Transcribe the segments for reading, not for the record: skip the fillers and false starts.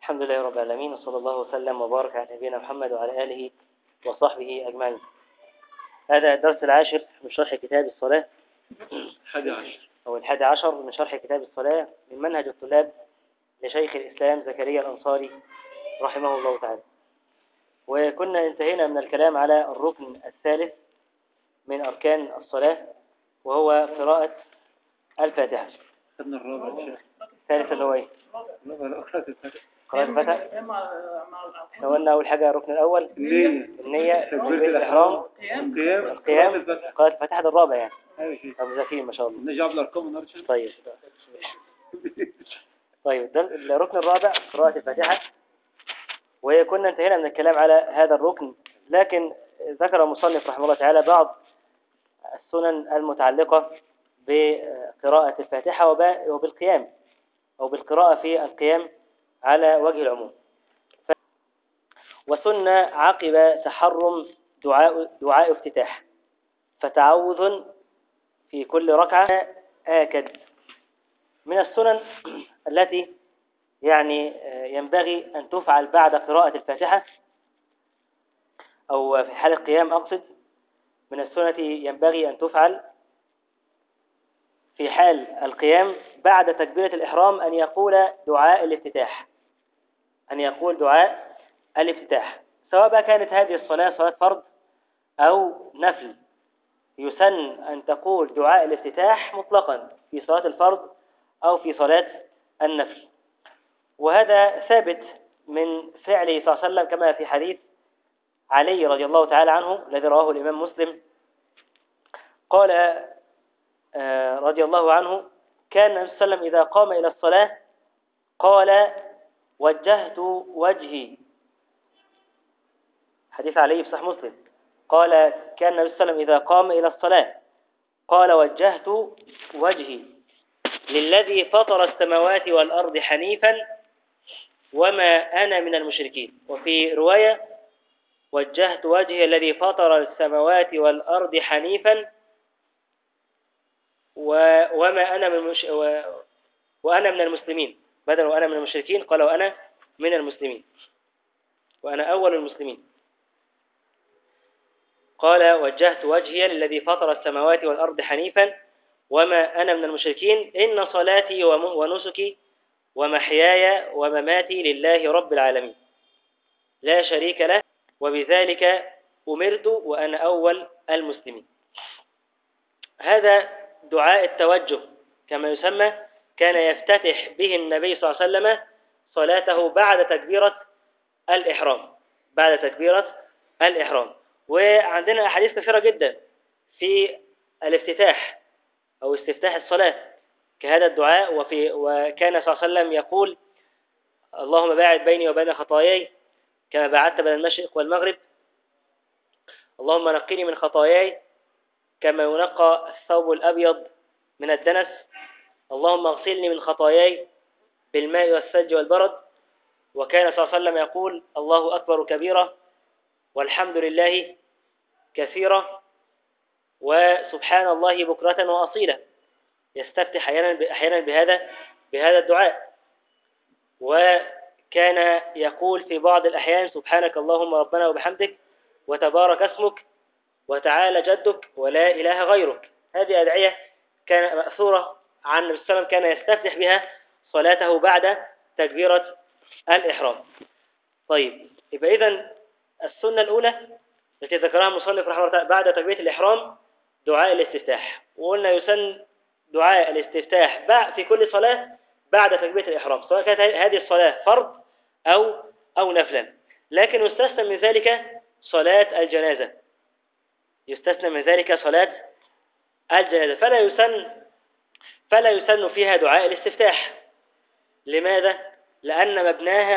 الحمد لله رب العالمين، وصلى الله وسلم وبارك على نبينا محمد وعلى آله وصحبه أجمعين. هذا الدرس العاشر من شرح كتاب الصلاة، 11 أو 11 من شرح كتاب الصلاة من منهج الطلاب لشيخ الإسلام زكريا الأنصاري رحمه الله تعالى. وكنا انتهينا من الكلام على الركن الثالث من أركان الصلاة، وهو قراءة الفاتحة. خدنا الرابع يا شيخ. الثالث اللي هو ايه؟ قراءة الفاتحة. قراءة الفاتحة. احنا قلنا أول حاجة الركن الأول النية، تكبيرة الإحرام، القيام، قراءة الفاتحة ده الرابع يعني. ايوه شيخ. طب ذكيين ما شاء الله. نجيب الارقام النهارده. طيب ده الركن الرابع قراءة الفاتحة، وكنا انتهينا من الكلام على هذا الركن، لكن ذكر المصنف رحمه الله تعالى بعض السنن المتعلقة بقراءة الفاتحة وبالقيام أو بالقراءة في القيام على وجه العموم. وسن عقب تحرم دعاء افتتاح، فتعوذ في كل ركعة آكد. من السنن التي يعني ينبغي أن تفعل بعد قراءة الفاتحة أو في حال القيام أقصد، من السنة التي ينبغي أن تفعل في حال القيام بعد تكبيرة الإحرام أن يقول دعاء الافتتاح، أن يقول دعاء الافتتاح، سواء بقى كانت هذه الصلاة صلاة فرض أو نفل. يسن أن تقول دعاء الافتتاح مطلقا في صلاة الفرض أو في صلاة النفل، وهذا ثابت من فعله صلى الله عليه وسلم كما في حديث علي رضي الله تعالى عنه الذي رواه الإمام مسلم. قال رضي الله عنه: كان النبي صلى الله عليه وسلم إذا قام إلى الصلاة قال: وجهت وجهي. حديث علي في صحيح مسلم. قال: كان النبي صلى الله عليه وسلم إذا قام إلى الصلاة قال: وجهت وجهي للذي فطر السماوات والأرض حنيفا وما أنا من المشركين. وفي رواية: وجهت وجهي الذي فطر السماوات والأرض حنيفا وما أنا وأنا من المسلمين، بدل وأنا من المشركين قال وأنا من المسلمين، وأنا أول المسلمين. قال: وجهت وجهي للذي فطر السماوات والأرض حنيفا وما أنا من المشركين، إن صلاتي ونسكي ومحياي ومماتي لله رب العالمين لا شريك له وبذلك أمرت وأنا أول المسلمين. هذا دعاء التوجه كما يسمى، كان يفتتح به النبي صلى الله عليه وسلم صلاته بعد تكبيرة الإحرام. وعندنا أحاديث كثيرة جدا في الافتتاح أو استفتاح الصلاة كهذا الدعاء. وكان صلى الله عليه وسلم يقول: اللهم باعد بيني وبين خطاياي كما بعدت بين المشرق والمغرب، اللهم نقني من خطاياي كما ينقى الثوب الأبيض من الدنس، اللهم اغسلني من خطاياي بالماء والثلج والبرد. وكان صلى الله عليه وسلم يقول: الله أكبر كبيرا والحمد لله كثيرا وسبحان الله بكرة وأصيلا. يستفتح أحيانا بهذا الدعاء. وكان يقول في بعض الأحيان: سبحانك اللهم ربنا وبحمدك وتبارك اسمك وتعالى جدك ولا إله غيرك. هذه أدعية كان مأثورة عن النبي صلى الله عليه وسلم، كان يستفتح بها صلاته بعد تكبيرة الإحرام. طيب، يبقى إذن السنة الأولى التي ذكرها المصنف رحمه الله تعالى بعد تكبيرة الإحرام دعاء الاستفتاح. وقلنا يسن دعاء الاستفتاح في كل صلاة بعد تكبيرة الإحرام، سواء كانت هذه الصلاة فرض أو نفلا. لكن يستثنى من ذلك صلاة الجنازة، فلا يسن فيها دعاء الاستفتاح. لماذا؟ لأن مبناها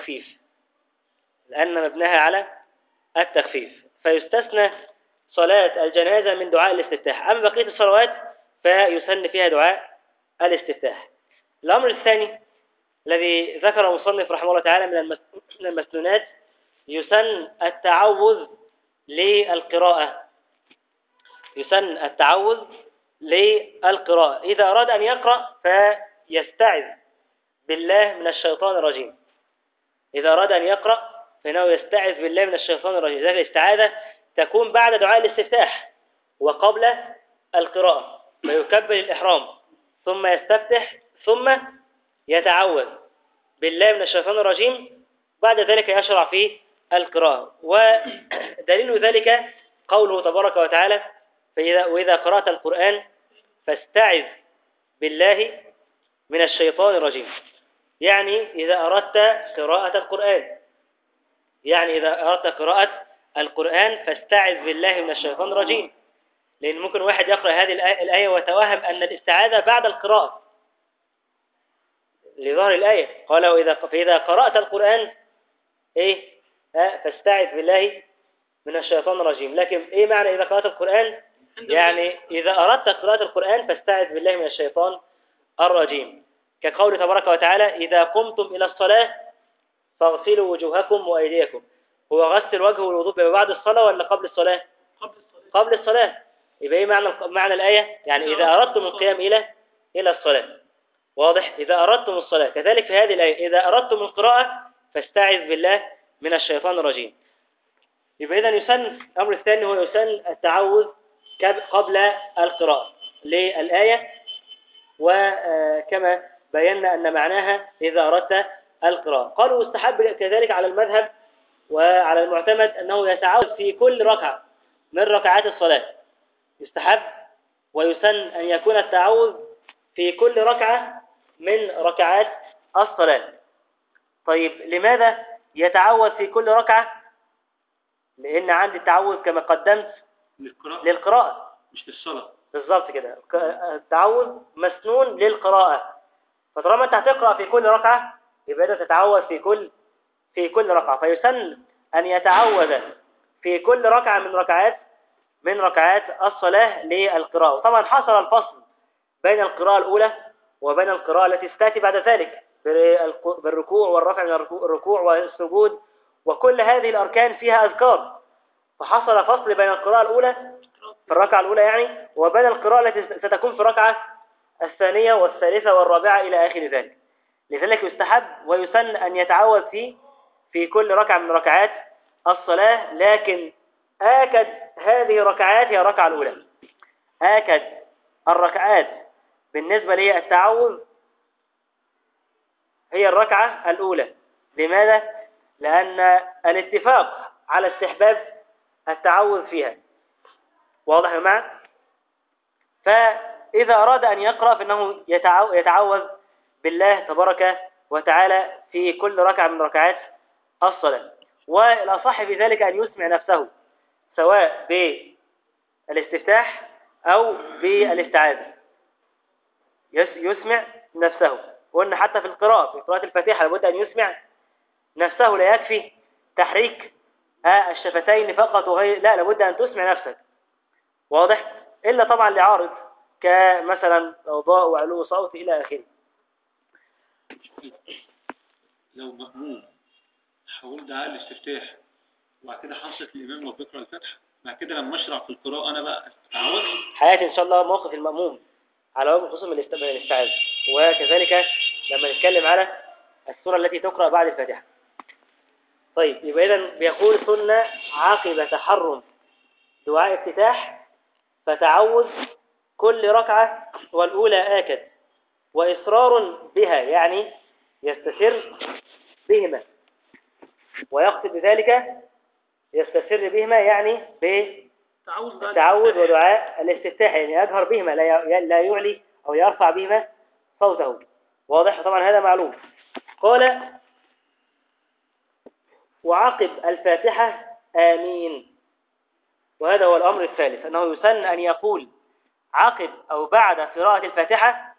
على التخفيف، فيستثنى صلاة الجنازة من دعاء الاستفتاح. أما بقية الصلوات فيسن فيها دعاء الاستفتاح. الأمر الثاني الذي ذكره المصنف رحمه الله تعالى من المسنونات، يسن التعوذ للقراءة. إذا أراد أن يقرأ فيستعذ بالله من الشيطان الرجيم، إذا أراد أن يقرأ فإنه يستعذ بالله من الشيطان الرجيم. لذلك الاستعاذة تكون بعد دعاء الاستفتاح وقبل القراءة، فيكبر الإحرام ثم يستفتح ثم يتعوذ بالله من الشيطان الرجيم، بعد ذلك يشرع في القراءة. ودليل ذلك قوله تبارك وتعالى: وإذا قرأت القرآن فاستعذ بالله من الشيطان الرجيم. يعني إذا أردت قراءة القرآن، يعني إذا أردت قراءة القرآن فاستعذ بالله من الشيطان الرجيم. لأن ممكن واحد يقرأ هذه الآية ويتوهم أن الاستعاذة بعد القراءة لظهر الآية. قال فإذا قرأت القرآن فاستعذ بالله من الشيطان الرجيم. لكن إيه معنى إذا قرأت القرآن؟ يعني إذا أردت قراءة القرآن فاستعذ بالله من الشيطان الرجيم، كقول تبارك وتعالى: إذا قمتم إلى الصلاة فاغسلوا وجوهكم وأيديكم. هو غسل الوجه والوضوء بعد الصلاة ولا قبل الصلاة؟ قبل الصلاة. يبقى إيه معنى الآية؟ يعني إذا أردتم القيام إلى الصلاة. واضح؟ إذا أردتم الصلاة. كذلك في هذه الآية إذا أردتم القراءة فاستعذ بالله من الشيطان الرجيم. يبقى إذن يسن الأمر الثاني هو يسن التعوذ قبل القراءة للآية، وكما بينا أن معناها إذا أردت القراءة. قالوا يستحب كذلك على المذهب وعلى المعتمد أنه يتعوذ في كل ركعة من ركعات الصلاة. يستحب ويسن أن يكون التعوذ في كل ركعة من ركعات الصلاة. طيب لماذا يتعوذ في كل ركعة؟ لأن عندي التعوذ كما قدمت للقراءة مش للصلاة. بالضبط كده. التعوذ مسنون للقراءة، فطالما أنت هتقرأ في كل ركعة يبقى أنت تتعوذ في كل ركعة. فيسن أن يتعوذ في كل ركعة من ركعات الصلاة للقراءة. وطبعا حصل الفصل بين القراءة الأولى وبين القراءة التي ستأتي بعد ذلك بالركوع والرفع من الركوع والسجود، وكل هذه الأركان فيها أذكار. فحصل فصل بين القراءة الأولى في الركعة الأولى يعني وبين القراءة التي ستكون في الركعة الثانية والثالثة والرابعة إلى آخر ذلك. لذلك يستحب ويسن أن يتعوذ في كل ركعة من ركعات الصلاة. لكن آكد هذه الركعات هي الركعة الأولى. آكد الركعات بالنسبة لي التعوذ هي الركعة الأولى. لماذا؟ لأن الاتفاق على استحباب التعوذ فيها. واضح يا جماعة؟ فإذا أراد أن يقرأ فإنه يتعوذ بالله تبارك وتعالى في كل ركعة من ركعات الصلاة. والأصح في ذلك أن يسمع نفسه سواء بالاستفتاح أو بالاستعاذة. يسمع نفسه. وأن حتى في قراءة الفاتحة لابد أن يسمع نفسه، لا يكفي تحريك الشفتين فقط وغير، لا، لابد أن تسمع نفسك. واضح؟ إلا طبعا لعارض كمثلا ضوء وعلو صوت إلى آخره. لو مأموم حاول دعاء الاستفتاح وبعد كده حصلت الإمام وبيقرأ الفتح، بعد كده لما أشرع في القراءة أنا بقى أتعود. حياتي إن شاء الله موقف المأموم على وجه الخصوص من الاستعاذة، وكذلك لما نتكلم على السورة التي تقرأ بعد الفاتحة. طيب يبقى إذن بيقول سنة عقب تحرم دعاء افتتاح فتعوذ كل ركعة والأولى آكد وإصرار بها، يعني يستسر بهما، ويقصد بذلك يستسر بهما يعني بالتعوذ ودعاء الاستفتاح، يعني يجهر بهما لا يعلي أو يرفع بهما صوته. واضح؟ طبعا هذا معلوم. قال: وعقب الفاتحة آمين. وهذا هو الأمر الثالث، أنه يسن أن يقول عقب أو بعد قراءة الفاتحة،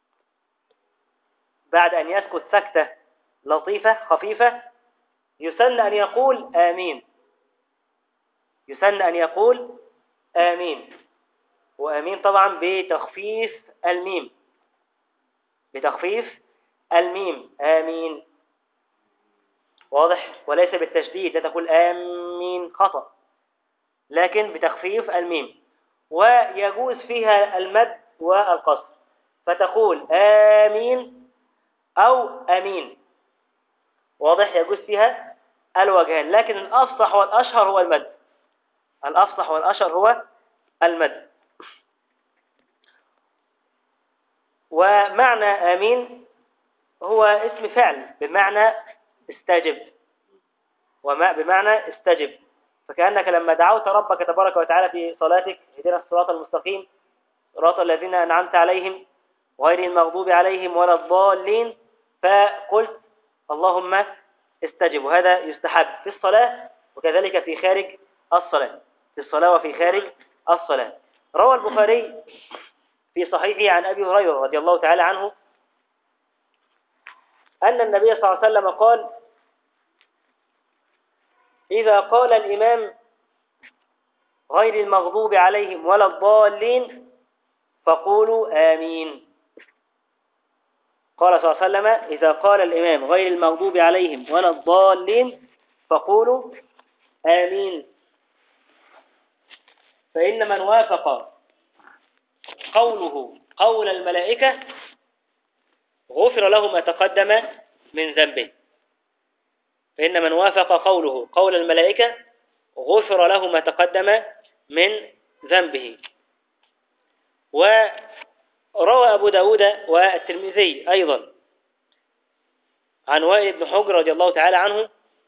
بعد أن يسكت سكتة لطيفة خفيفة، يسن أن يقول آمين. يسن أن يقول آمين. وآمين طبعا بتخفيف الميم، بتخفيف الميم آمين. واضح؟ وليس بالتشديد، لا تقول آمين خطأ، لكن بتخفيف الميم. ويجوز فيها المد والقصر، فتقول آمين أو أمين. واضح؟ يجوز فيها الوجهان، لكن الأفصح والأشهر هو المد. الأفصح والأشهر هو المد. ومعنى آمين هو اسم فعل بمعنى استجب، بمعنى استجب. فكأنك لما دعوت ربك تبارك وتعالى في صلاتك اهدنا الصراط المستقيم صراط الذين أنعمت عليهم غير المغضوب عليهم ولا الضالين، فقلت اللهم استجب. وهذا يستحب في الصلاة وكذلك في خارج الصلاة، في الصلاة وفي خارج الصلاة. روى البخاري في صحيحه عن أبي هريرة رضي الله تعالى عنه أن النبي صلى الله عليه وسلم قال: إذا قال الإمام غير المغضوب عليهم ولا الضالين فقولوا آمين. قال صلى الله عليه وسلم: إذا قال الإمام غير المغضوب عليهم ولا الضالين فقولوا آمين. فإن من وافق قوله قول الملائكة غفر له ما تقدم من ذنبه. فإن من وافق قوله قول الملائكة غفر له ما تقدم من ذنبه. وروى أبو داود والترمذي أيضا عن وائل بن حجر رضي الله تعالى عنه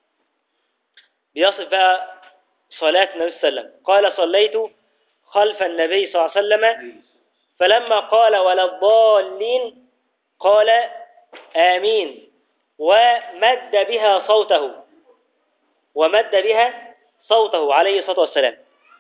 بيصف بقى صلاة النبي صلى الله عليه وسلم. قال: صليت خلف النبي صلى الله عليه وسلم فلما قال ولا الضالين قال آمين ومد بها صوته، ومد بها صوته عليه الصلاة والسلام.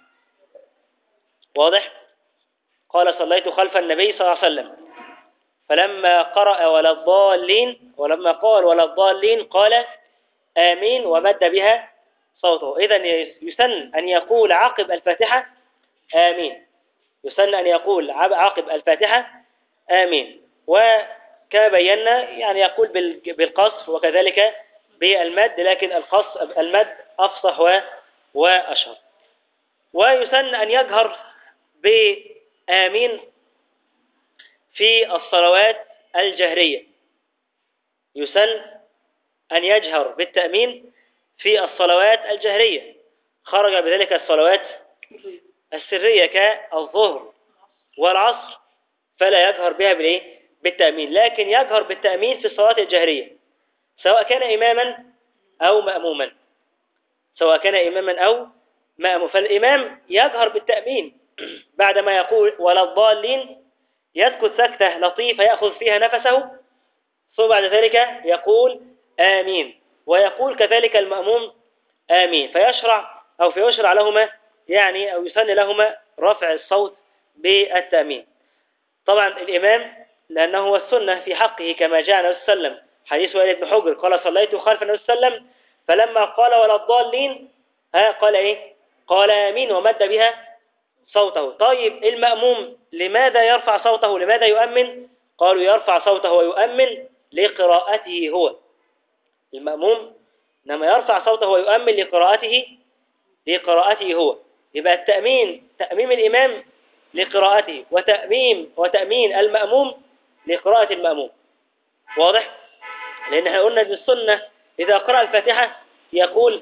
واضح؟ قال: صليت خلف النبي صلى الله عليه وسلم فلما قرأ ولا الضالين، ولما قال ولا الضالين قال آمين ومد بها صوته. إذن يسن أن يقول عقب الفاتحة آمين، يسن أن يقول عقب الفاتحة آمين. وكما بينا يعني يقول بالقصر وكذلك بالمد، لكن المد أفصح وأشهر. ويسن أن يجهر بآمين في الصلوات الجهرية، يسن أن يجهر بالتأمين في الصلوات الجهرية. خرج بذلك الصلوات السرية كالظهر والعصر فلا يجهر بها بالتأمين، لكن يجهر بالتأمين في الصلوات الجهرية سواء كان إماما أو مأموما، سواء كان إماما أو مأموما. فالإمام يجهر بالتأمين بعدما يقول ولا الضالين، يسكت سكتة لطيفة يأخذ فيها نفسه، ثم بعد ذلك يقول آمين، ويقول كذلك المأموم آمين، فيشرع لهما يعني أو يسن لهما رفع الصوت بالتأمين. طبعا الإمام لأنه هو السنة في حقه كما جاء النبي صلى الله عليه وسلم حديث وائل بن حجر قال: صليت خلف النبي صلى الله عليه وسلم فلما قال ولا الضالين قال إيه؟ قال آمين ومد بها صوته. طيب المأموم لماذا يرفع صوته؟ لماذا يؤمن؟ قالوا يرفع صوته ويؤمن لقراءته هو. المأموم إنما يرفع صوته ويؤمن لقراءته هو. يبقى التأمين تأميم الإمام لقراءته، وتأمين المأموم لقراءة المأموم. واضح؟ لأن احنا قلنا بالسنة إذا قرأ الفاتحة يقول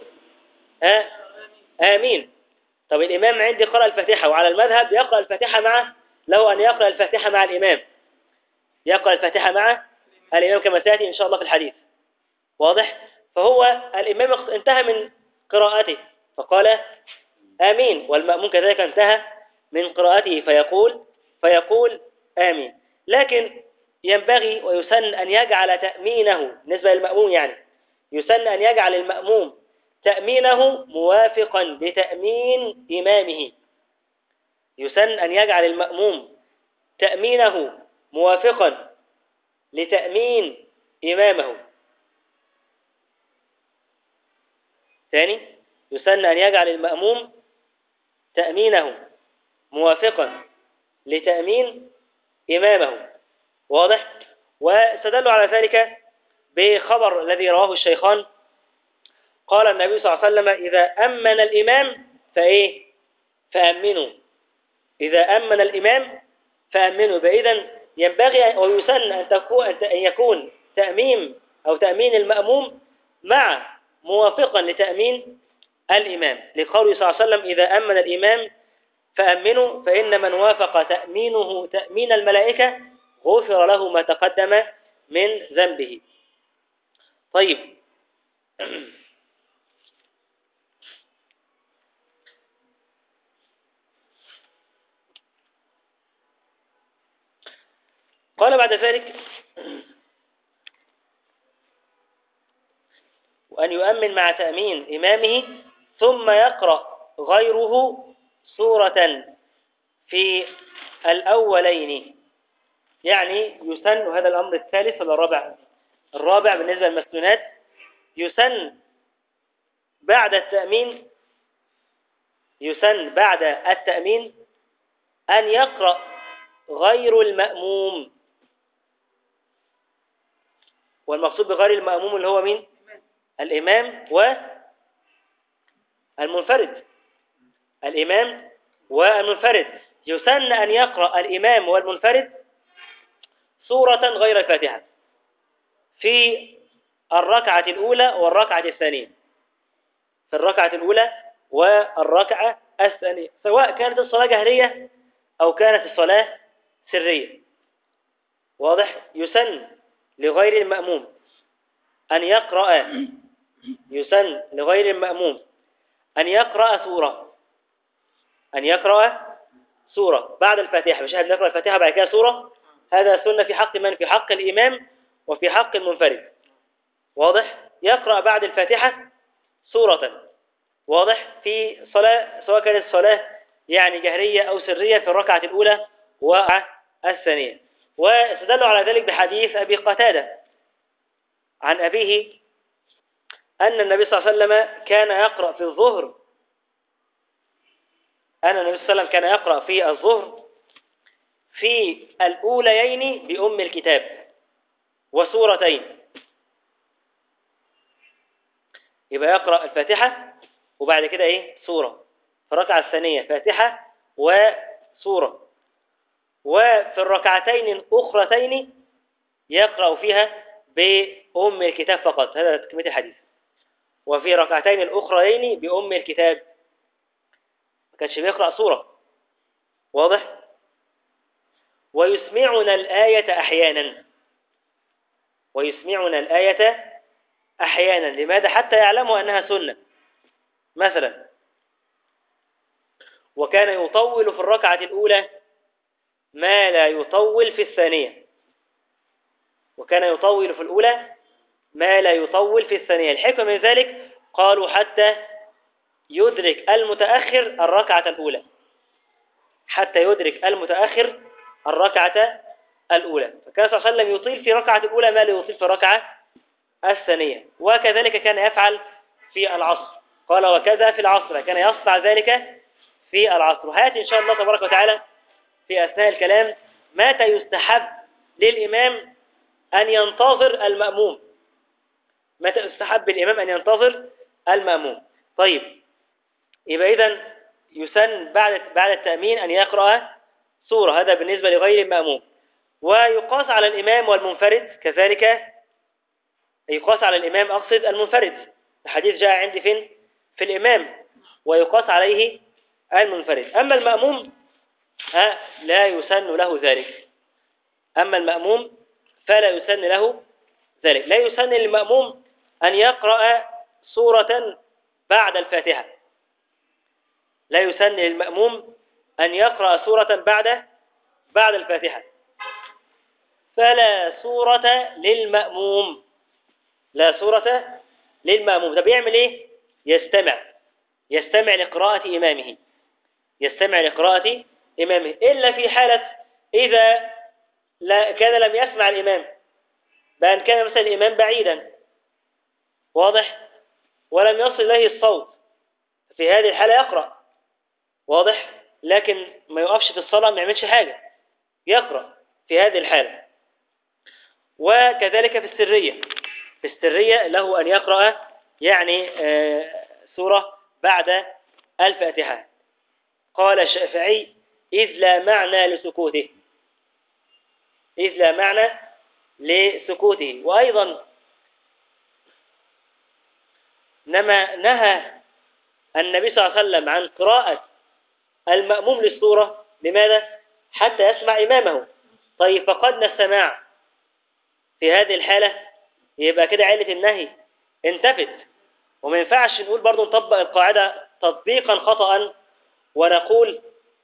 آمين. طب الإمام عندي قرأ الفاتحة، وعلى المذهب يقرأ الفاتحة له أن يقرأ الفاتحة مع الإمام، يقرأ الفاتحة مع الإمام كما سيأتي إن شاء الله في الحديث. واضح؟ فهو الإمام انتهى من قراءته فقال آمين، والمأموم كذلك انتهى من قراءته فيقول آمين. لكن ينبغي ويسن أن يجعل تأمينه بالنسبة للمأموم، يعني يسن أن يجعل المأموم تأمينه موافقا لتأمين إمامه. يسن أن يجعل المأموم تأمينه موافقا لتأمين إمامه. ثاني، يسن أن يجعل المأموم تأمينه موافقا لتأمين إمامه. واضح؟ واستدلوا على ذلك بخبر الذي رواه الشيخان قال النبي صلى الله عليه وسلم: إذا أمن الإمام فأمنوا. إذا أمن الإمام فأمنوا. فإذا ينبغي ويسن أن يكون تأمين المأموم مع موافقا لتأمين الإمام، لقوله صلى الله عليه وسلم إذا أمن الإمام فأمنوا فإن من وافق تأمينه تأمين الملائكة غفر له ما تقدم من ذنبه. طيب قال بعد ذلك وأن يؤمن مع تأمين إمامه ثم يقرأ غيره سورة في الأولين، يعني يسن. هذا الأمر الثالث ولا الرابع؟ الرابع بالنسبة للمسنونات. يسن بعد التأمين أن يقرأ غير المأموم، والمقصود بغير المأموم اللي هو مين؟ الإمام والمنفرد. الإمام والمنفرد يسن أن يقرأ الإمام والمنفرد سورة غير الفاتحة في الركعة الأولى والركعة الثانية، في الركعة الأولى والركعة الثانية، سواء كانت الصلاة جهرية أو كانت الصلاة سرية. واضح؟ يسن لغير المأموم أن يقرأ سورة بعد الفاتحة. مش هنقرأ الفاتحة بعد كده سورة، هذا سنة في حق من؟ في حق الإمام وفي حق المنفرد. واضح؟ يقرأ بعد الفاتحة سورة، واضح، في صلاة سواء كانت صلاة يعني جهرية أو سرية في الركعة الأولى والثانية. واستدلوا على ذلك بحديث أبي قتادة عن أبيه أن النبي صلى الله عليه وسلم كان يقرأ في الظهر في الأوليين بأم الكتاب وسورتين. يبقى يقرأ الفاتحة وبعد كده سورة، في الركعة الثانية فاتحة وسورة، وفي الركعتين الأخرتين يقرأ فيها بأم الكتاب فقط. هذا تكملة الحديث. وفي ركعتين الأخرين بأم الكتاب، ما كانش بيقرأ سورة. واضح؟ ويسمعنا الآية أحيانا. لماذا؟ حتى يعلموا أنها سنة. مثلا وكان يطول في الركعة الأولى ما لا يطول في الثانية، الحكمة من ذلك قالوا حتى يدرك المتأخر الركعة الأولى. فكان صلى الله عليه وسلم يطيل في الركعة الأولى ما لا يطيل في الركعة الثانية. وكذلك كان يفعل في العصر، قال وكذا في العصر، كان يصنع ذلك في العصر. وهيأتي إن شاء الله تبارك وتعالى في أثناء الكلام متى يستحب للإمام أن ينتظر المأموم. طيب، يبقى إذن يسن بعد التأمين أن يقرأ سورة، هذا بالنسبة لغير المأموم. ويقاس على الإمام والمنفرد كذلك، يقاس على الإمام أقصد المنفرد، الحديث جاء عندي فين؟ في الإمام، ويقاس عليه المنفرد. أما المأموم لا يسن له ذلك. فلا يسن له ذلك. لا يسن للمأموم أن يقرأ سورة بعد الفاتحة، بعد الفاتحة. فلا سورة للمأموم. ده بيعمل ايه؟ يستمع لقراءة إمامه، إلا في حالة إذا كان لم يسمع الإمام، بأن كان مثلا الإمام بعيدا، واضح، ولم يصل إليه الصوت، في هذه الحالة يقرأ، واضح، لكن ما يقفش في الصلاة، ما يعملش حاجة، يقرأ في هذه الحالة. وكذلك في السرية له أن يقرأ يعني سورة بعد الفاتحة. قال الشافعي إذ لا معنى لسكوته. وأيضا إنما نهى النبي صلى الله عليه وسلم عن قراءة المأموم للسورة. لماذا؟ حتى يسمع إمامه. طيب فقدنا السماع في هذه الحالة، يبقى كده علة النهي انتفت. وما ينفعش نقول برضو نطبق القاعدة تطبيقا خطأ ونقول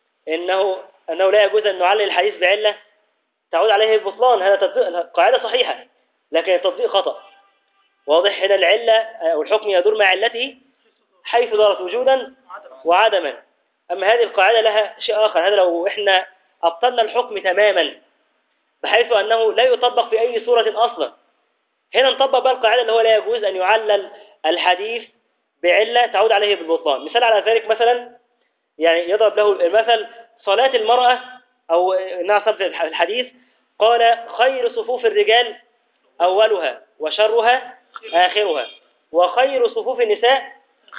إنه لا يجوز أن نعلل الحديث بعلة تعود عليه البطلان. هذا تطبيق قاعدة صحيحة لكن التطبيق خطأ. واضح؟ هنا العلة أو الحكم يدور مع علته حيث دارت وجودا وعدما. أما هذه القاعدة لها شيء آخر. هذا لو إحنا أبطلنا الحكم تماما بحيث أنه لا يطبق في أي صورة أصلا، هنا نطبق بقى القاعدة اللي هو لا يجوز أن يعلل الحديث بعلة تعود عليه بالبطلان. مثال على ذلك مثلا، يعني يضرب له المثل صلاة المرأة، أو نعصب في الحديث قال خير صفوف الرجال أولها وشرها آخرها، وخير صفوف النساء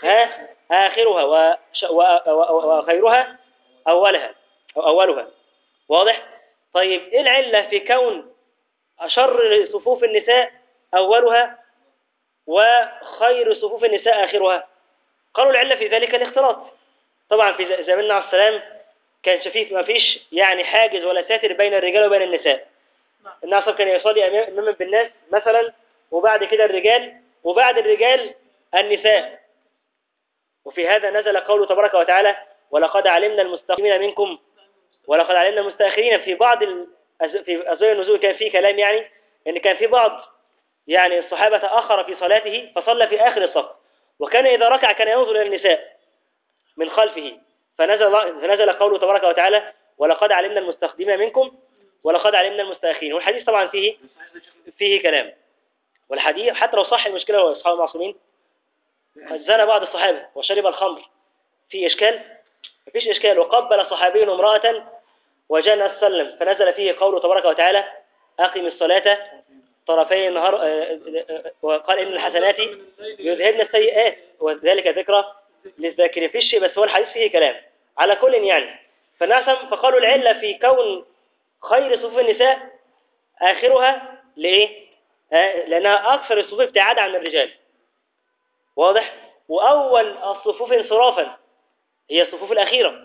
آخرها وخيرها أولها أو أولها. واضح؟ طيب إيه العلة في كون أشر صفوف النساء أولها وخير صفوف النساء آخرها؟ قالوا العلة في ذلك الاختلاط. طبعا في زماننا عليه السلام كان شفيف، ما فيش يعني حاجز ولا ساتر بين الرجال وبين النساء. الناس كان يصلي أماما بالناس مثلا، وبعد كده الرجال، وبعد الرجال النساء. وفي هذا نزل قوله تبارك وتعالى ولقد علمنا المستقدمين منكم ولقد علمنا المستأخرين. في بعض في أسباب النزول كان في كلام، يعني ان كان في بعض يعني الصحابة تأخر في صلاته فصلى في آخر الصف، وكان إذا ركع كان ينظر إلى النساء من خلفه، فنزل قوله تبارك وتعالى ولقد علمنا المستقدمين منكم ولقد علمنا المستأخرين. والحديث طبعا فيه كلام. والحديث حتى لو صح المشكلة هو أصحاب المعصومين قد زنى بعض الصحابة وشرب الخمر، في إشكال؟ مفيش إشكال. وقبل صحابي امرأة وجاء النبي صلى الله عليه وسلم فنزل فيه قوله تبارك وتعالى أقم الصلاة طرفي النهار، وقال إن الحسنات يذهبن السيئات وذلك ذكرى للذاكرين. فيش شيء، بس هو الحديث فيه كلام على كل يعني. فقالوا العلة في كون خير صفوف النساء آخرها لإيه؟ لأنها أكثر الصفوف ابتعادا عن الرجال. واضح؟ وأول الصفوف انصرافا هي الصفوف الأخيرة.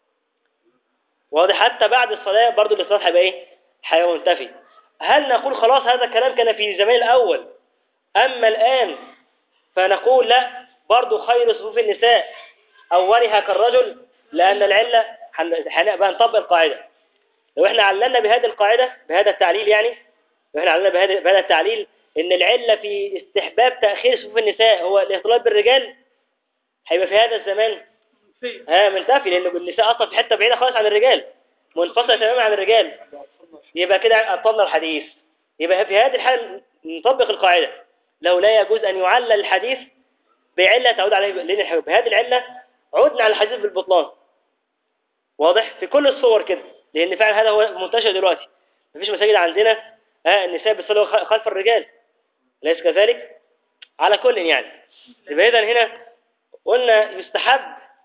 واضح؟ حتى بعد الصلاة برضو الصلاة هيبقى إيه؟ هيبقى منتفي. هل نقول خلاص هذا الكلام كان في الزمان الأول أما الآن فنقول لا برضو خير صفوف النساء أولها كالرجل؟ لأن العلة هنبقى نطبق القاعدة. لو احنا عللنا بهذه القاعدة بهذا التعليل، يعني لو احنا عللنا بهذا التعليل ان العلة في استحباب تأخير صفوف النساء هو الاختلاط بالرجال، هيبقى في هذا الزمان منتفي، لأن النساء أصلا في حتة بعيدة خالص عن الرجال، منفصلة تماما عن الرجال. يبقى كده أبطلنا الحديث. يبقى في هذه الحالة نطبق القاعدة لو لا يجوز أن يعلل الحديث بعلة تعود عليه، لأن بهذه العلة عدنا على الحديث بالبطلان. واضح؟ في كل الصور كده، لأن فعلا هذا هو منتشر دلوقتي. مفيش مساجد عندنا النساء بيصلوا خلف الرجال، ليس كذلك؟ على كل يعني. يبقى إذن هنا قلنا يستحب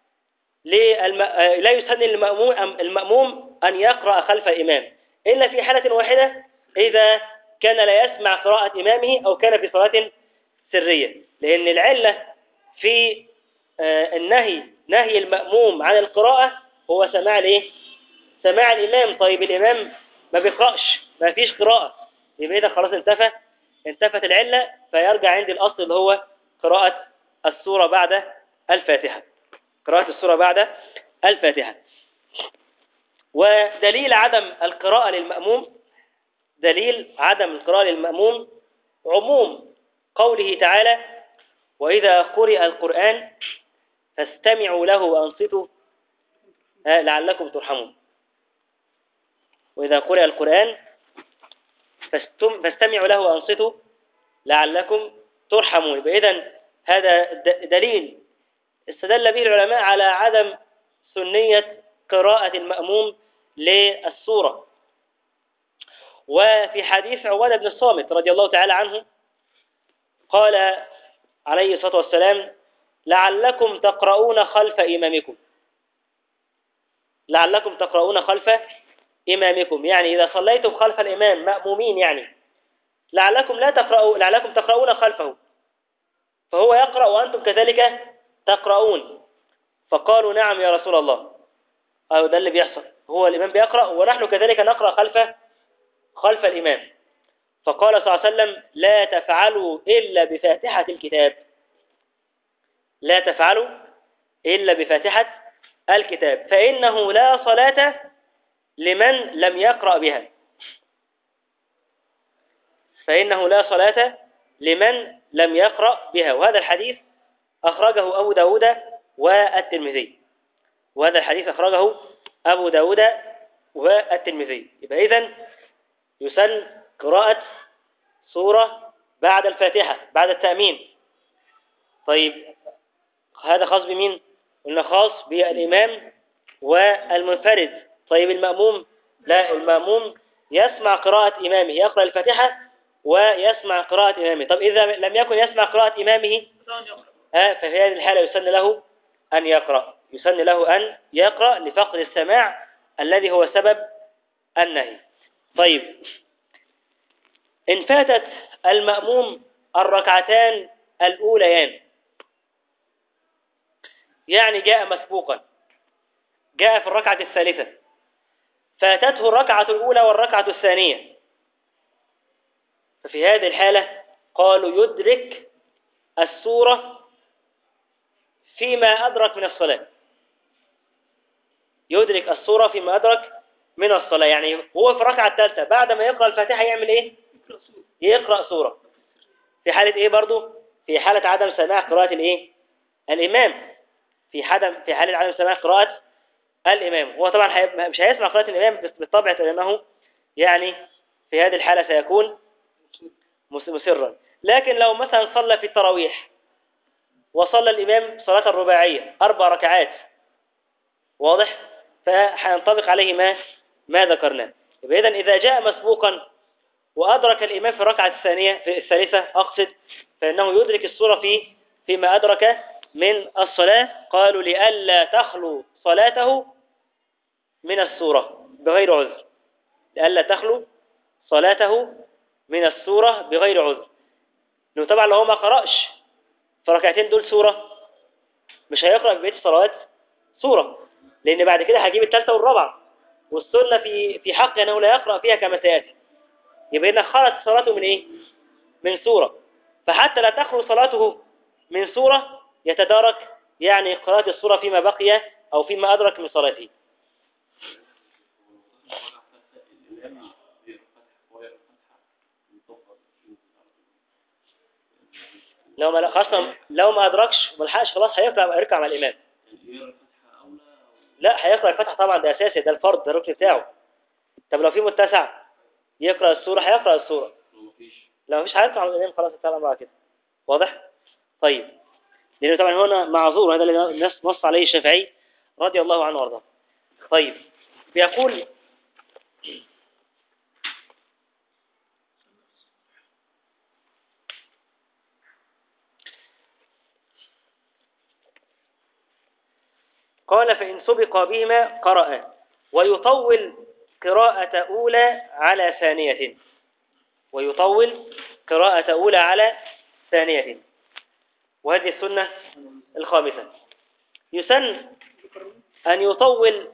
لا يسن المأموم أن يقرأ خلف الإمام إلا في حالة واحدة، إذا كان لا يسمع قراءة إمامه أو كان في صلاة سرية. لأن العلة في نهي المأموم عن القراءة هو سماع الإمام. طيب الإمام ما بيقرأش، ما فيش قراءة، يبقى إذا خلاص انتفت العلة، فيرجع عندي الأصل اللي هو قراءة السورة بعد الفاتحة. قراءة السورة بعد الفاتحة. ودليل عدم القراءة للمأموم عموم قوله تعالى وإذا قرئ القرآن فاستمعوا له وأنصتوا لعلكم ترحمون. وإذا قرئ القرآن فاستمعوا له وأنصتوا لعلكم ترحمون. إذن هذا دليل استدل به العلماء على عدم سنية قراءة المأموم للسورة. وفي حديث عبادة بن الصامت رضي الله تعالى عنه قال عليه الصلاة والسلام لعلكم تقرؤون خلف إمامكم. لعلكم تقرؤون خلف إمامكم، يعني إذا صليتم خلف الإمام مأمومين، يعني لعلكم تقرؤون خلفه. فهو يقرأ وأنتم كذلك تقرؤون. فقالوا نعم يا رسول الله. أو ده اللي بيحصل، هو الإمام بيقرأ ونحن كذلك نقرأ خلف الإمام. فقال صلى الله عليه وسلم لا تفعلوا إلا بفاتحة الكتاب، لا تفعلوا إلا بفاتحة الكتاب، فإنه لا صلاة لمن لم يقرأ بها، فإنه لا صلاة لمن لم يقرأ بها. وهذا الحديث أخرجه أبو داود والترمذي، وهذا الحديث أخرجه أبو داود والترمذي. يبقى إذن يسن قراءة سورة بعد الفاتحة بعد التأمين. طيب هذا خاص بمين؟ قلنا خاص بالإمام والمنفرد. طيب المأموم؟ لا، المأموم يسمع قراءة إمامه، يقرأ الفاتحة ويسمع قراءة إمامه. طب إذا لم يكن يسمع قراءة إمامه ففي هذه الحالة يسن له أن يقرأ، يسن له أن يقرأ لفقد السماع الذي هو سبب النهي. طيب إن فاتت المأموم الركعتان الأوليان، يعني جاء مسبوقا، جاء في الركعة الثالثة، فاتته الركعة الأولى والركعة الثانية، ففي هذه الحالة قالوا يدرك السورة فيما أدرك من الصلاة، يدرك السورة فيما أدرك من الصلاة. يعني هو في الركعة الثالثة بعد ما يقرأ الفاتحة يعمل إيه؟ يقرأ سورة. في حالة إيه برضو؟ في حالة عدم سماع قراءة الإيه؟ الإمام. في حالة عدم سماع قراءة الإمام. هو طبعا مش هيسمع قراءة الإمام بالطبع، لأنه يعني في هذه الحالة سيكون مسرا. لكن لو مثلا صلى في التراويح وصلى الإمام صلاة الرباعية 4 ركعات، واضح؟ فهينطبق عليه ما ذكرناه. يبقى إذن إذا جاء مسبوقا وأدرك الإمام في الركعة الثانية في الثالثة أقصد، فإنه يدرك السورة فيما أدرك من الصلاة. قالوا لئلا تخلو صلاته من السورة بغير عذر، لئلا تخلو صلاته من السورة بغير عذر. لأنه طبعا لو ما قرأش في ركعتين دول سورة مش هيقرأ في بقية الصلوات سورة، لأن بعد كده هجيب الثالثة والرابعة، والسنة في حق أنه لا يقرأ فيها كما سيأتي. يبقى إن خرج صلاته من إيه؟ من سورة. فحتى لا تخلو صلاته من سورة يتدارك يعني قراءة السورة فيما بقي أو فيما أدرك من صلاته. لو ما أدركش ملحقش خلاص هيركع مع الإمام. لا، هيقرأ الفتح طبعا، ده أساسي، ده الفرض، ده الركن بتاعه. طب لو في متسع يقرأ السورة هيقرأ السورة، لو مفيش هيركع مع الإمام خلاص الكلام بقى كده. واضح؟ طيب لأنه طبعا هنا معذور، هذا اللي نص عليه الشافعي رضي الله عنه وارضاه. طيب بيقول قال فإن سبق بهما قرأ ويطول قراءة أولى على ثانية، ويطول قراءة أولى على ثانية. وهذه السنة الخامسة، يسن أن يطول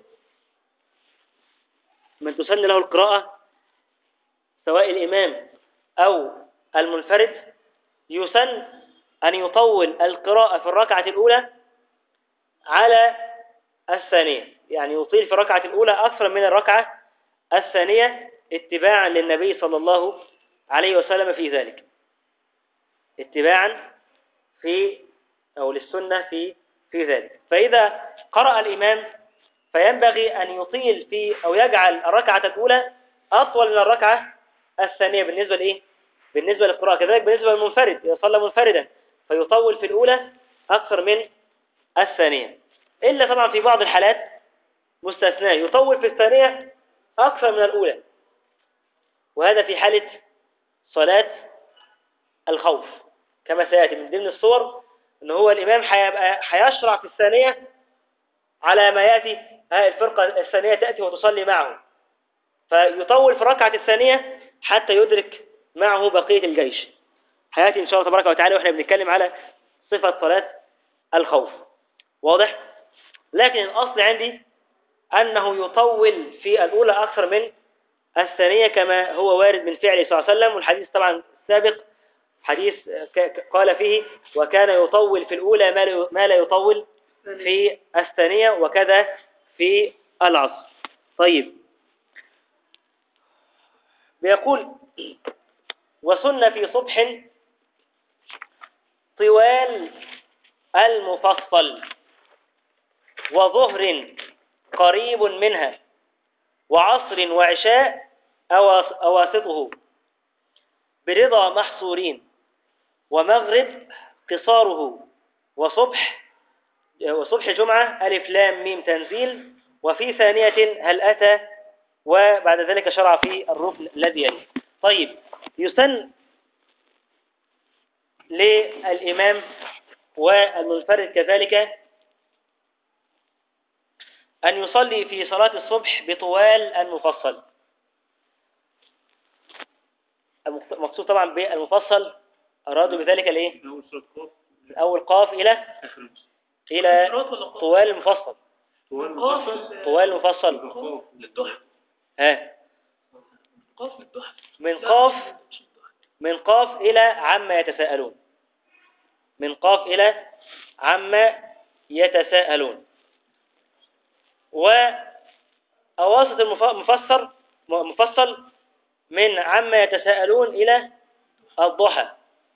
من تسن له القراءة سواء الإمام أو المنفرد، يسن أن يطول القراءة في الركعة الأولى على الثانية، يعني يطيل في الركعة الأولى أكثر من الركعة الثانية اتباعا للنبي صلى الله عليه وسلم في ذلك، اتباعا أو للسنة في ذلك. فإذا قرأ الإمام فينبغي أن يطيل أو يجعل الركعة الأولى أطول من الركعة الثانية بالنسبة للقراءة. كذلك بالنسبة للمنفرد، إذا صلى منفردا فيطول في الأولى أكثر من الثانية، إلا طبعا في بعض الحالات مستثناء يطول في الثانية أكثر من الأولى، وهذا في حالة صلاة الخوف كما سيأتي من ضمن الصور، أنه هو الإمام هيشرع في الثانية على ما يأتي الفرقة الثانية تأتي وتصلي معه، فيطول في الركعة الثانية حتى يدرك معه بقية الجيش. هيأتي إن شاء الله تبارك وتعالى وإحنا بنتكلم على صفة صلاة الخوف. واضح؟ لكن الأصل عندي أنه يطول في الأولى أكثر من الثانية كما هو وارد من فعله صلى الله عليه وسلم. والحديث طبعا السابق حديث قال فيه وكان يطول في الأولى ما لا يطول في الثانية، وكذا في العصر. طيب، بيقول وسن في صبح طوال المفصل وظهر قريب منها وعصر وعشاء أواسطه برضا محصورين ومغرب قصاره وصبح جمعة ألف لام ميم تنزيل وفي ثانية هل أتى، وبعد ذلك شرع في الركن الذي يلي. طيب، يسن للإمام والمنفرد كذلك أن يصلي في صلاة الصبح بطوال المفصل. مقصود طبعا بالمفصل أرادوا بذلك الإيه؟ من أول قاف إلى طوال المفصل. طوال المفصل ها من قاف إلى عما يتساءلون. من قاف إلى عما يتساءلون. وأواسط المفصل من عما يتساءلون إلى الضحى،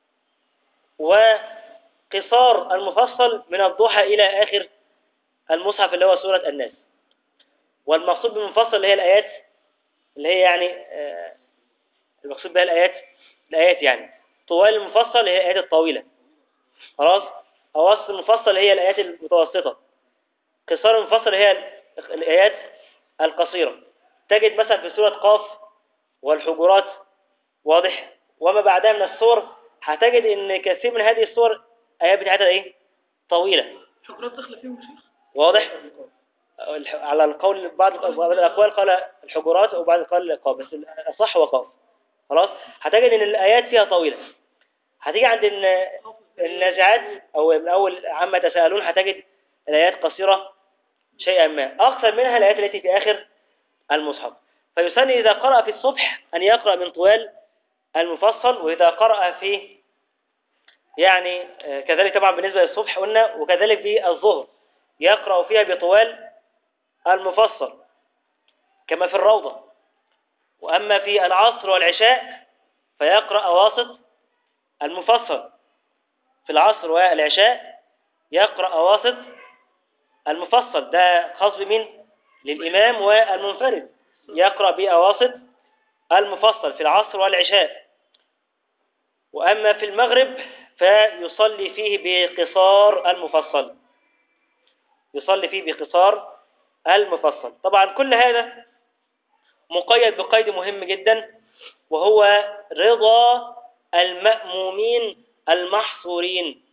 وقصار المفصل من الضحى إلى آخر المصحف اللي هو سورة الناس. والمقصود بالمفصل اللي هي الآيات، اللي هي يعني المقصود بها الآيات يعني طوال المفصل هي الآيات الطويلة، خلاص. أواسط المفصل هي الآيات المتوسطة. قصار المفصل هي الآيات القصيرة. تجد مثلا في سورة قاف والحجرات، واضح، وما بعدها من السور، هتجد ان كثير من هذه السور آيات بتاعتها ايه؟ طويلة. الحجرات داخله فيهم يا شيخ؟ واضح؟ على القول بعض الأقوال قال الحجرات وبعض الأقوال قاف، بس الأصح هو قاف. خلاص، هتجد ان الآيات فيها طويلة. هتيجي عند النازعات او من اول عما تساءلون هتجد الآيات قصيرة شيئا ما، أكثر منها الآيات التي في آخر المصحف. فيسن إذا قرأ في الصبح أن يقرأ من طوال المفصل، وإذا قرأ في يعني كذلك طبعا بالنسبة للصبح قلنا، وكذلك في الظهر يقرأ فيها بطوال المفصل كما في الروضة. وأما في العصر والعشاء فيقرأ أواسط المفصل. في العصر والعشاء يقرأ أواسط المفصل. ده خاص بمين؟ للإمام والمنفرد، يقرأ بأواسط المفصل في العصر والعشاء. وأما في المغرب فيصلي فيه بقصار المفصل. يصلي فيه بقصار المفصل. طبعا كل هذا مقيد بقيد مهم جدا، وهو رضا المأمومين المحصورين.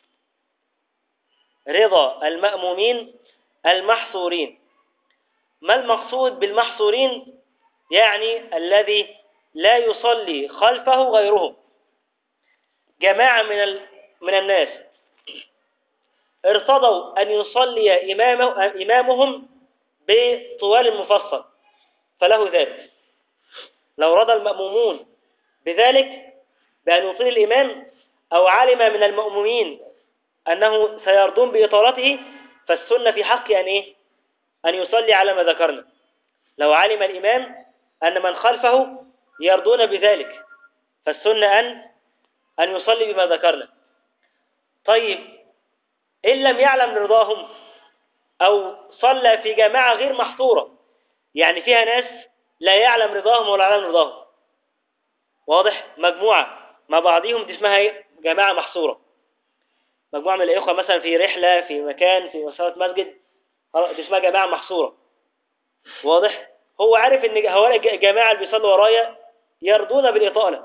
رضا المأمومين المحصورين. ما المقصود بالمحصورين؟ يعني الذي لا يصلي خلفه غيرهم. جماعة من الناس ارتضوا أن يصلي إمامهم بطوال المفصل فله ذلك. لو رضى المأمومون بذلك بأن يطيل الإمام، أو علم من المأمومين أنه سيرضون بإطالته، فالسنة في حق أن يصلي على ما ذكرنا. لو علم الإمام أن من خلفه يرضون بذلك فالسنة أن يصلي بما ذكرنا. طيب، إن لم يعلم رضاهم أو صلى في جماعة غير محصورة، يعني فيها ناس لا يعلم رضاهم ولا يعلم رضاهم، واضح، مجموعة مع بعضهم، دي اسمها جماعة محصورة. مجموعة من الإخوة مثلا في رحلة في مكان في مسارة مسجد، دي اسمها جماعة محصورة، واضح. هو عارف ان هؤلاء الجماعة اللي بيصلوا ورايا يرضون بالإطالة.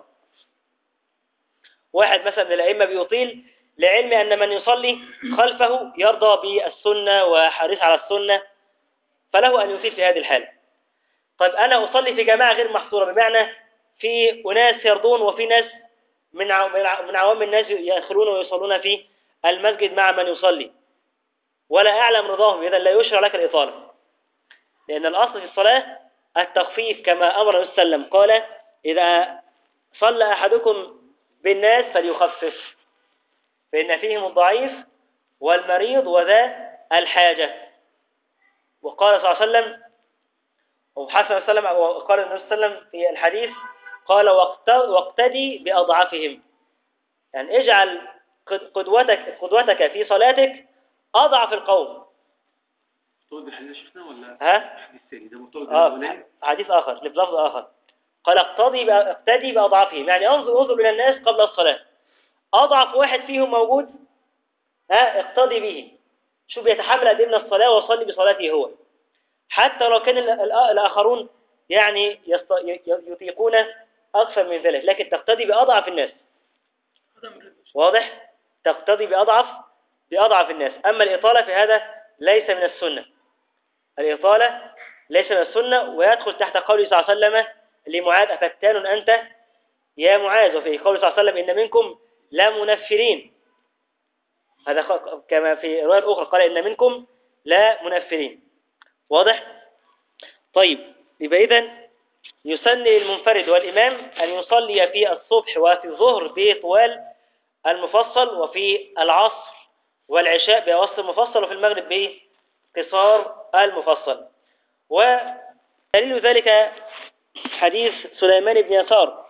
واحد مثلا من الأئمة بيطيل لعلم أن من يصلي خلفه يرضى بالسنة وحريص على السنة، فله أن يطيل في هذه الحالة. طيب، أنا أصلي في جماعة غير محصورة، بمعنى في أناس يرضون وفي ناس من عوام الناس يدخلون ويصلون في المسجد مع من يصلي ولا أعلم رضاهم، إذا لا يشرع لك الإطالة، لأن الأصل في الصلاة التخفيف كما أمر النبي صلى الله عليه وسلم، قال إذا صلى أحدكم بالناس فليخفف فإن فيهم الضعيف والمريض وذا الحاجة. وقال صلى الله عليه وسلم وحسن وسلم وقال النبي صلى الله عليه وسلم في الحديث قال واقتدي بأضعفهم، يعني اجعل قدوتك في صلاتك أضعف القوم. مرتبط بالحديث شفنا ولا ها؟ الحديث الثاني ده مرتبط بالأولاني؟ حديث آخر لفظ آخر قال اقتدي بأضعفهم، يعني انظر إلى الناس قبل الصلاة، أضعف واحد فيهم موجود اقتدي به، شو بيتحمل قد ايه من الصلاة وصلي بصلاته هو، حتى لو كان الآخرون يعني يطيقون أكثر من ذلك، لكن تقتدي بأضعف الناس. واضح؟ تقتدي بأضعف الناس. أما الإطالة في هذا ليس من السنة، الإطالة ليس من السنة، ويدخل تحت قوله صلى الله عليه وسلم لمعاذ أفتان أنت يا معاذ، وفي قوله صلى الله عليه وسلم إن منكم لمنفرين، هذا كما في رواية أخرى قال إن منكم لا منفرين. واضح؟ طيب، يبقى إذن يسني المنفرد والإمام أن يصلي في الصبح وفي الظهر بطوال المفصل، وفي العصر والعشاء بأوسط المفصل، وفي المغرب بقصار المفصل. ودليل ذلك حديث سليمان بن يسار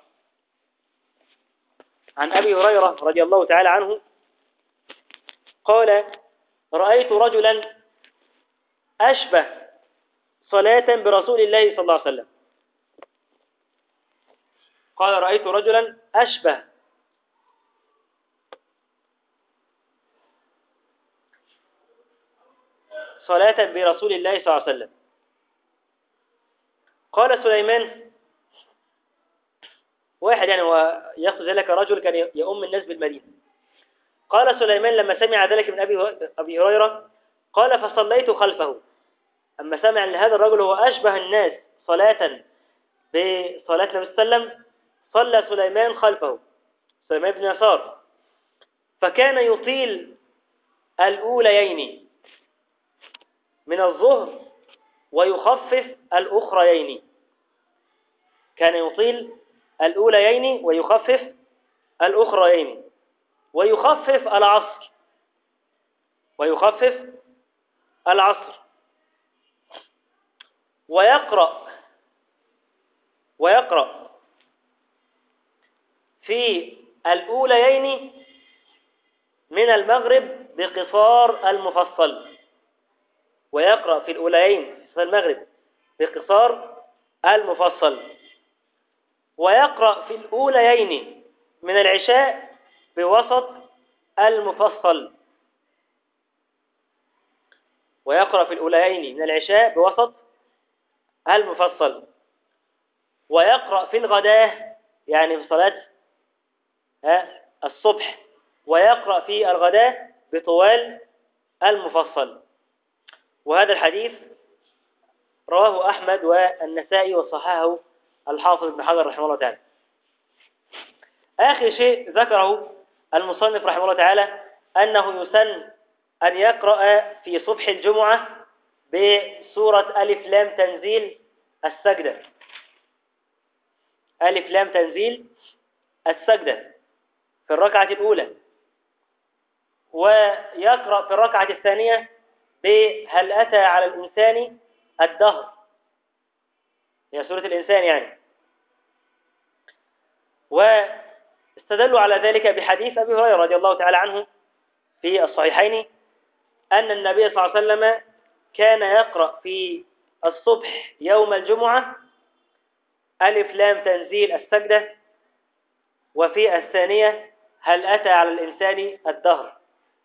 عن أبي هريرة رضي الله تعالى عنه قال رأيت رجلا أشبه صلاة برسول الله صلى الله عليه وسلم، قال رأيت رجلا أشبه صلاة برسول الله صلى الله عليه وسلم. قال سليمان، واحد يعني ويقصد ذلك رجل كان يؤم الناس بالمدينة، قال سليمان لما سمع ذلك من أبي هريرة قال فصليت خلفه، أما سمع أن هذا الرجل هو أشبه الناس صلاة بصلاة النبي صلى الله عليه وسلم صلى سليمان خلفه، سليمان بن يسار، فكان يطيل الأوليين من الظهر ويخفف الأخريين، كان يطيل الأوليين ويخفف الأخريين، ويخفف العصر ويقرأ في الأوليين من المغرب بقصار المفصل، ويقرأ في الأوليين في المغرب بقصار المفصل، ويقرأ في الأوليين من العشاء بوسط المفصل، ويقرأ في الأوليين من العشاء بوسط المفصل، ويقرأ في الغداء يعني في صلاة الصبح، ويقرأ في الغداء بطوال المفصل. وهذا الحديث رواه أحمد والنسائي وصححه الحافظ ابن حجر رحمه الله تعالى. آخر شيء ذكره المصنف رحمه الله تعالى أنه يسن أن يقرأ في صبح الجمعة بسورة ألف لام تنزيل السجدة، ألف لام تنزيل السجدة في الركعة الأولى، ويقرأ في الركعة الثانية بهل أتى على الإنسان الدهر، هي سورة الإنسان يعني. واستدلوا على ذلك بحديث أبي هريرة رضي الله تعالى عنه في الصحيحين أن النبي صلى الله عليه وسلم كان يقرأ في الصبح يوم الجمعة ألف لام تنزيل السجدة، وفي الثانية هل أتى على الإنسان الدهر.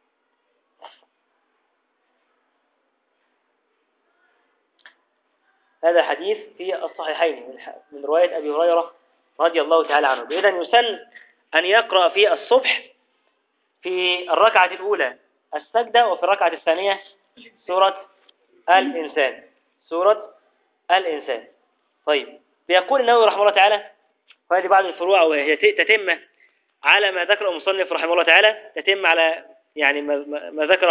هذا حديث في الصحيحين من رواية أبي هريرة رضي الله تعالى عنه. إذن يسن أن يقرأ في الصبح في الركعة الأولى السجدة، وفي الركعة الثانية سورة الإنسان. طيب، بيقول النووي رحمه الله تعالى، وهذه بعض الفروع وهي تتم على ما ذكر المصنف رحمه الله تعالى، تتم على يعني ما ذكر